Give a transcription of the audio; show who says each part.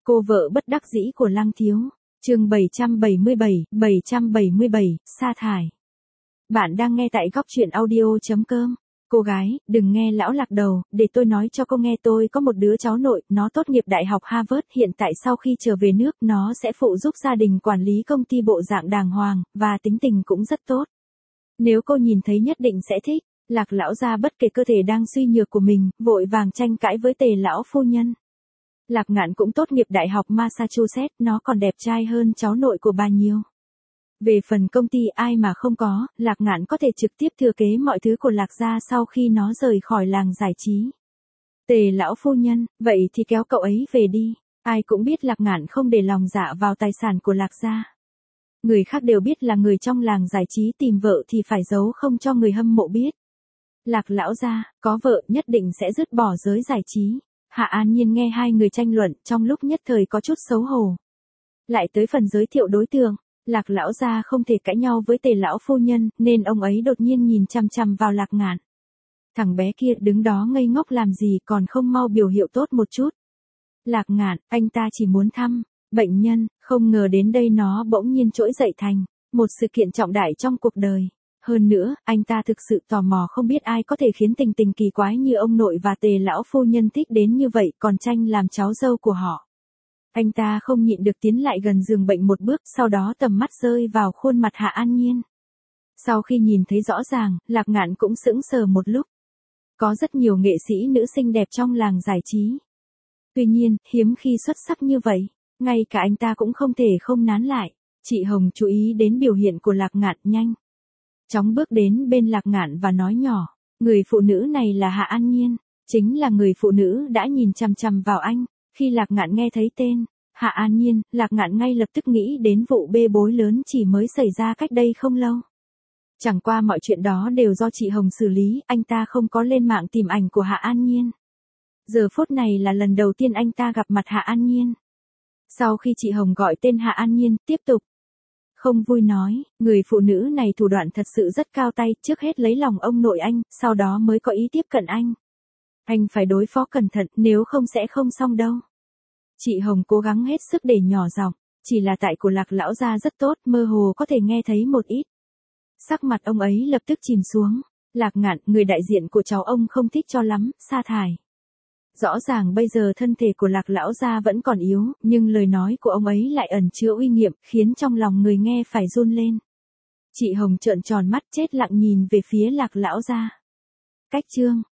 Speaker 1: Cô vợ bất đắc dĩ của Lăng Thiếu. Chương 777, sa thải. Bạn đang nghe tại góc truyện audio.com. Cô gái, đừng nghe lão lạc đầu, để tôi nói cho cô nghe, tôi có một đứa cháu nội, nó tốt nghiệp Đại học Harvard, hiện tại sau khi trở về nước, nó sẽ phụ giúp gia đình quản lý công ty, bộ dạng đàng hoàng, và tính tình cũng rất tốt. Nếu cô nhìn thấy nhất định sẽ thích. Lạc lão gia bất kể cơ thể đang suy nhược của mình, vội vàng tranh cãi với Tề lão phu nhân. Lạc Ngạn cũng tốt nghiệp Đại học Massachusetts, nó còn đẹp trai hơn cháu nội của bà nhiều. Về phần công ty ai mà không có, Lạc Ngạn có thể trực tiếp thừa kế mọi thứ của Lạc gia sau khi nó rời khỏi làng giải trí. Tề lão phu nhân, vậy thì kéo cậu ấy về đi. Ai cũng biết Lạc Ngạn không để lòng dạ vào tài sản của Lạc gia. Người khác đều biết là người trong làng giải trí tìm vợ thì phải giấu không cho người hâm mộ biết. Lạc lão gia, có vợ nhất định sẽ dứt bỏ giới giải trí. Hạ An Nhiên nghe hai người tranh luận, trong lúc nhất thời có chút xấu hổ. Lại tới phần giới thiệu đối tượng, Lạc lão gia không thể cãi nhau với Tề lão phu nhân, nên ông ấy đột nhiên nhìn chằm chằm vào Lạc Ngạn. Thằng bé kia đứng đó ngây ngốc làm gì, còn không mau biểu hiệu tốt một chút. Lạc Ngạn, anh ta chỉ muốn thăm bệnh nhân, không ngờ đến đây nó bỗng nhiên trỗi dậy thành một sự kiện trọng đại trong cuộc đời. Hơn nữa, anh ta thực sự tò mò không biết ai có thể khiến tình tình kỳ quái như ông nội và Tề lão phu nhân thích đến như vậy, còn tranh làm cháu dâu của họ. Anh ta không nhịn được tiến lại gần giường bệnh một bước, sau đó tầm mắt rơi vào khuôn mặt Hạ An Nhiên. Sau khi nhìn thấy rõ ràng, Lạc Ngạn cũng sững sờ một lúc. Có rất nhiều nghệ sĩ nữ xinh đẹp trong làng giải trí. Tuy nhiên, hiếm khi xuất sắc như vậy, ngay cả anh ta cũng không thể không nán lại. Chị Hồng chú ý đến biểu hiện của Lạc Ngạn, nhanh chóng bước đến bên Lạc Ngạn và nói nhỏ, người phụ nữ này là Hạ An Nhiên, chính là người phụ nữ đã nhìn chằm chằm vào anh. Khi Lạc Ngạn nghe thấy tên Hạ An Nhiên, Lạc Ngạn ngay lập tức nghĩ đến vụ bê bối lớn chỉ mới xảy ra cách đây không lâu. Chẳng qua mọi chuyện đó đều do chị Hồng xử lý, anh ta không có lên mạng tìm ảnh của Hạ An Nhiên. Giờ phút này là lần đầu tiên anh ta gặp mặt Hạ An Nhiên. Sau khi chị Hồng gọi tên Hạ An Nhiên, tiếp tục không vui nói, người phụ nữ này thủ đoạn thật sự rất cao tay, trước hết lấy lòng ông nội anh, sau đó mới có ý tiếp cận anh. Anh phải đối phó cẩn thận, nếu không sẽ không xong đâu. Chị Hồng cố gắng hết sức để nhỏ giọng, chỉ là tại của Lạc lão gia rất tốt, mơ hồ có thể nghe thấy một ít. Sắc mặt ông ấy lập tức chìm xuống. Lạc Ngạn, người đại diện của cháu ông không thích cho lắm, sa thải. Rõ ràng bây giờ thân thể của Lạc lão gia vẫn còn yếu, nhưng lời nói của ông ấy lại ẩn chứa uy nghiêm, khiến trong lòng người nghe phải run lên. Chị Hồng trợn tròn mắt chết lặng nhìn về phía Lạc lão gia. Cách chương